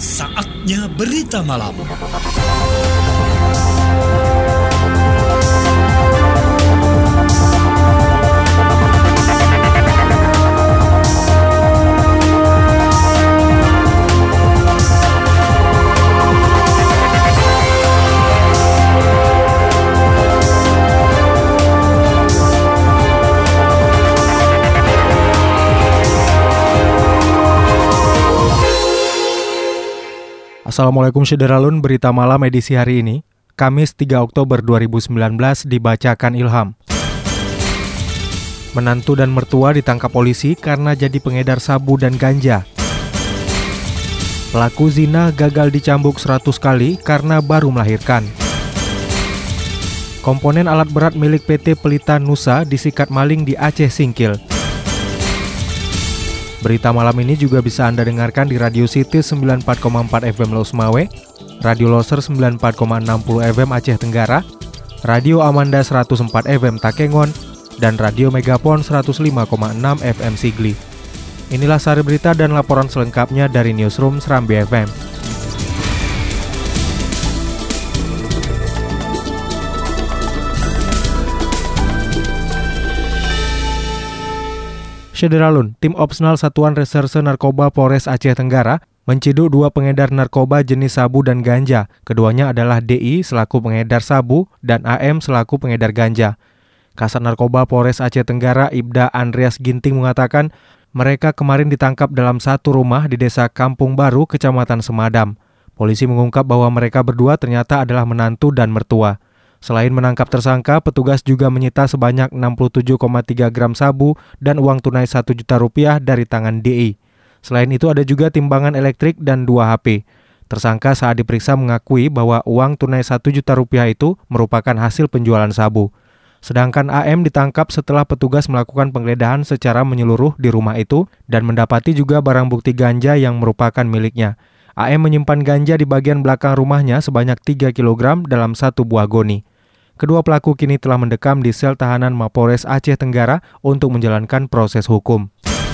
Saatnya berita malam. Assalamualaikum Syederalun, berita malam edisi hari ini, Kamis 3 Oktober 2019 dibacakan Ilham. Menantu dan mertua ditangkap polisi karena jadi pengedar sabu dan ganja. Pelaku zina gagal dicambuk 100 kali karena baru melahirkan. Komponen alat berat milik PT Pelita Nusa disikat maling di Aceh Singkil. Berita malam ini juga bisa Anda dengarkan di Radio City 94,4 FM Los Mawe, Radio Loser 94,60 FM Aceh Tenggara, Radio Amanda 104 FM Takengon, dan Radio Megapon 105,6 FM Sigli. Inilah sari berita dan laporan selengkapnya dari Newsroom Serambi FM. Syederalun, tim opsional Satuan Reserse Narkoba Polres Aceh Tenggara menciduk 2 pengedar narkoba jenis sabu dan ganja. Keduanya adalah DI selaku pengedar sabu dan AM selaku pengedar ganja. Kasat Narkoba Polres Aceh Tenggara Ibda Andreas Ginting mengatakan mereka kemarin ditangkap dalam satu rumah di Desa Kampung Baru, Kecamatan Semadam. Polisi mengungkap bahwa mereka berdua ternyata adalah menantu dan mertua. Selain menangkap tersangka, petugas juga menyita sebanyak 67,3 gram sabu dan uang tunai 1 juta rupiah dari tangan DI. Selain itu ada juga timbangan elektrik dan 2 HP. Tersangka saat diperiksa mengakui bahwa uang tunai 1 juta rupiah itu merupakan hasil penjualan sabu. Sedangkan AM ditangkap setelah petugas melakukan penggeledahan secara menyeluruh di rumah itu dan mendapati juga barang bukti ganja yang merupakan miliknya. AM menyimpan ganja di bagian belakang rumahnya sebanyak 3 kg dalam satu buah goni. Kedua pelaku kini telah mendekam di sel tahanan Mapolres Aceh Tenggara untuk menjalankan proses hukum.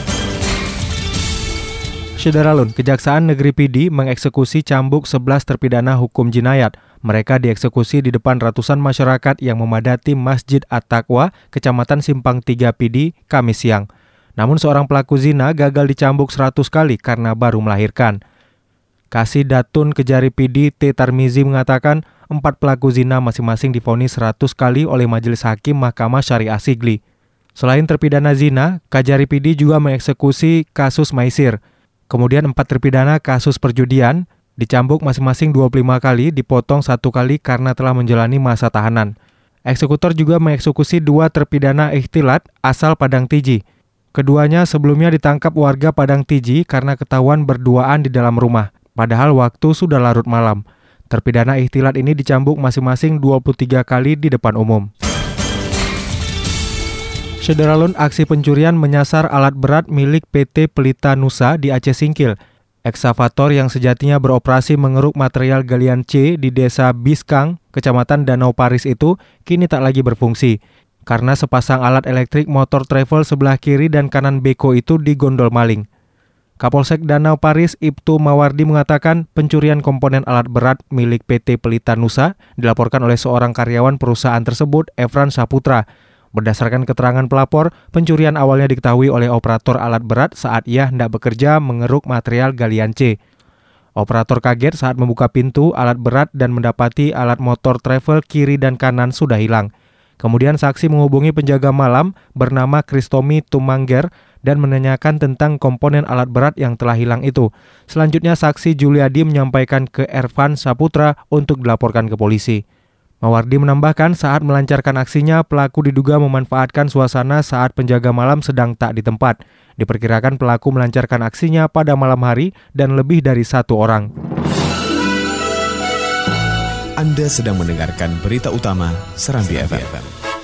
Syederalun, Kejaksaan Negeri Pidi mengeksekusi cambuk 11 terpidana hukum jinayat. Mereka dieksekusi di depan ratusan masyarakat yang memadati Masjid At-Taqwa, Kecamatan Simpang 3 Pidi, Kamis siang. Namun seorang pelaku zina gagal dicambuk 100 kali karena baru melahirkan. Kasih Datun Kejari Pidi T. Tarmizi mengatakan 4 pelaku zina masing-masing divonis 100 kali oleh Majelis Hakim Mahkamah Syariah Sigli. Selain terpidana zina, Kejari Pidi juga mengeksekusi kasus maisir. Kemudian 4 terpidana kasus perjudian dicambuk masing-masing 25 kali, dipotong 1 kali karena telah menjalani masa tahanan. Eksekutor juga mengeksekusi 2 terpidana ikhtilat asal Padang Tiji. Keduanya sebelumnya ditangkap warga Padang Tiji karena ketahuan berduaan di dalam rumah. Padahal waktu sudah larut malam. Terpidana ikhtilat ini dicambuk masing-masing 23 kali di depan umum. Syederalun, aksi pencurian menyasar alat berat milik PT Pelita Nusa di Aceh Singkil. Eksavator yang sejatinya beroperasi mengeruk material galian C di Desa Biskang, Kecamatan Danau Paris itu kini tak lagi berfungsi. Karena sepasang alat elektrik motor travel sebelah kiri dan kanan beko itu digondol maling. Kapolsek Danau Paris Ibtu Mawardi mengatakan pencurian komponen alat berat milik PT Pelita Nusa dilaporkan oleh seorang karyawan perusahaan tersebut, Efran Saputra. Berdasarkan keterangan pelapor, pencurian awalnya diketahui oleh operator alat berat saat ia hendak bekerja mengeruk material galian C. Operator kaget saat membuka pintu alat berat dan mendapati alat motor travel kiri dan kanan sudah hilang. Kemudian saksi menghubungi penjaga malam bernama Kristomi Tumangger dan menanyakan tentang komponen alat berat yang telah hilang itu. Selanjutnya saksi Juliadi menyampaikan ke Ervan Saputra untuk dilaporkan ke polisi. Mawardi menambahkan saat melancarkan aksinya, pelaku diduga memanfaatkan suasana saat penjaga malam sedang tak di tempat. Diperkirakan pelaku melancarkan aksinya pada malam hari dan lebih dari 1 orang. Anda sedang mendengarkan berita utama Serambi FM.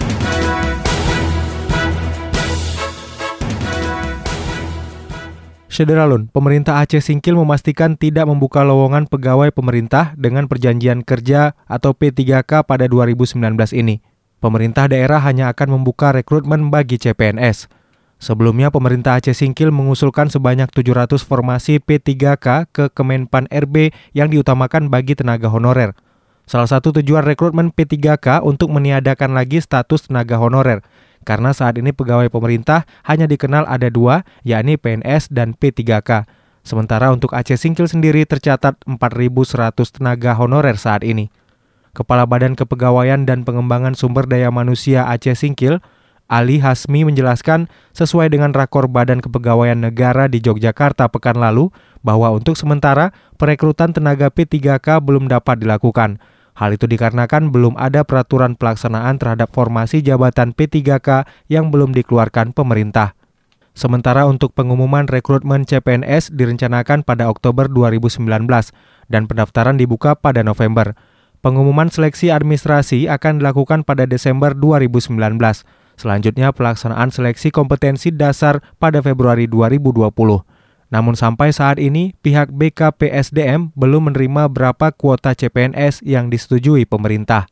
Syederalun, pemerintah Aceh Singkil memastikan tidak membuka lowongan pegawai pemerintah dengan perjanjian kerja atau P3K pada 2019 ini. Pemerintah daerah hanya akan membuka rekrutmen bagi CPNS. Sebelumnya, pemerintah Aceh Singkil mengusulkan sebanyak 700 formasi P3K ke Kemenpan RB yang diutamakan bagi tenaga honorer. Salah satu tujuan rekrutmen P3K untuk meniadakan lagi status tenaga honorer, karena saat ini pegawai pemerintah hanya dikenal ada dua, yakni PNS dan P3K. Sementara untuk Aceh Singkil sendiri tercatat 4.100 tenaga honorer saat ini. Kepala Badan Kepegawaian dan Pengembangan Sumber Daya Manusia Aceh Singkil, Ali Hasmi menjelaskan sesuai dengan rakor Badan Kepegawaian Negara di Yogyakarta pekan lalu bahwa untuk sementara perekrutan tenaga P3K belum dapat dilakukan. Hal itu dikarenakan belum ada peraturan pelaksanaan terhadap formasi jabatan P3K yang belum dikeluarkan pemerintah. Sementara untuk pengumuman rekrutmen CPNS direncanakan pada Oktober 2019 dan pendaftaran dibuka pada November. Pengumuman seleksi administrasi akan dilakukan pada Desember 2019. Selanjutnya pelaksanaan seleksi kompetensi dasar pada Februari 2020. Namun sampai saat ini pihak BKPSDM belum menerima berapa kuota CPNS yang disetujui pemerintah.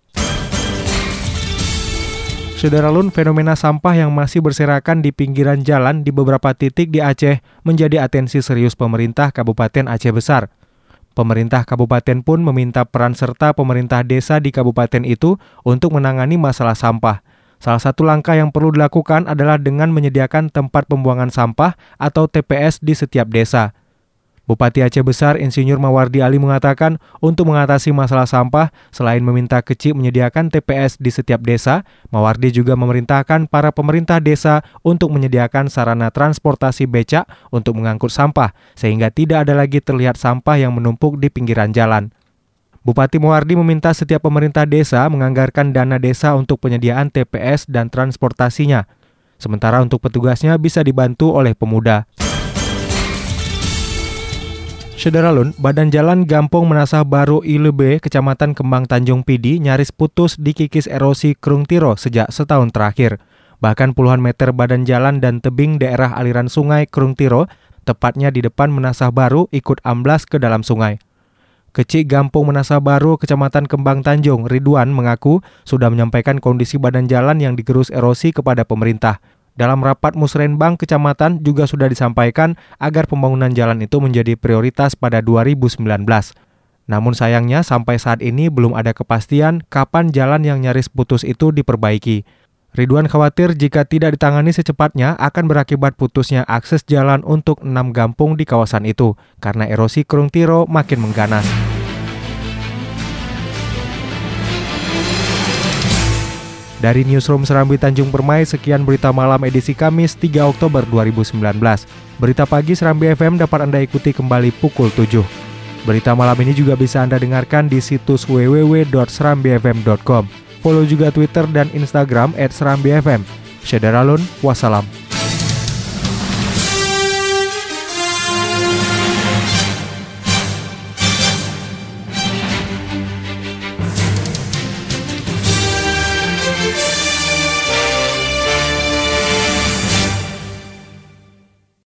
Saudara-lun, fenomena sampah yang masih berserakan di pinggiran jalan di beberapa titik di Aceh menjadi atensi serius pemerintah Kabupaten Aceh Besar. Pemerintah kabupaten pun meminta peran serta pemerintah desa di kabupaten itu untuk menangani masalah sampah. Salah satu langkah yang perlu dilakukan adalah dengan menyediakan tempat pembuangan sampah atau TPS di setiap desa. Bupati Aceh Besar Insinyur Mawardi Ali mengatakan untuk mengatasi masalah sampah, selain meminta Kecik menyediakan TPS di setiap desa, Mawardi juga memerintahkan para pemerintah desa untuk menyediakan sarana transportasi becak untuk mengangkut sampah, sehingga tidak ada lagi terlihat sampah yang menumpuk di pinggiran jalan. Bupati Mawardi meminta setiap pemerintah desa menganggarkan dana desa untuk penyediaan TPS dan transportasinya. Sementara untuk petugasnya bisa dibantu oleh pemuda. Saudara-lun, Badan Jalan Gampong Menasah Baru Ilebe, Kecamatan Kembang Tanjung Pidi, nyaris putus dikikis erosi Krung Tiro sejak setahun terakhir. Bahkan puluhan meter badan jalan dan tebing daerah aliran sungai Krung Tiro, tepatnya di depan Menasah Baru, ikut amblas ke dalam sungai. Kecik Gampong Menasah Baru, Kecamatan Kembang Tanjung, Ridwan mengaku sudah menyampaikan kondisi badan jalan yang digerus erosi kepada pemerintah. Dalam rapat musrenbang kecamatan juga sudah disampaikan agar pembangunan jalan itu menjadi prioritas pada 2019. Namun sayangnya sampai saat ini belum ada kepastian kapan jalan yang nyaris putus itu diperbaiki. Ridwan khawatir jika tidak ditangani secepatnya akan berakibat putusnya akses jalan untuk 6 kampung di kawasan itu karena erosi Krung Tiro makin mengganas. Dari Newsroom Serambi Tanjung Permai, sekian berita malam edisi Kamis 3 Oktober 2019. Berita pagi Serambi FM dapat Anda ikuti kembali pukul 7. Berita malam ini juga bisa Anda dengarkan di situs www.serambifm.com. Follow juga Twitter dan Instagram @serambifm. Saudara-lun, wassalam.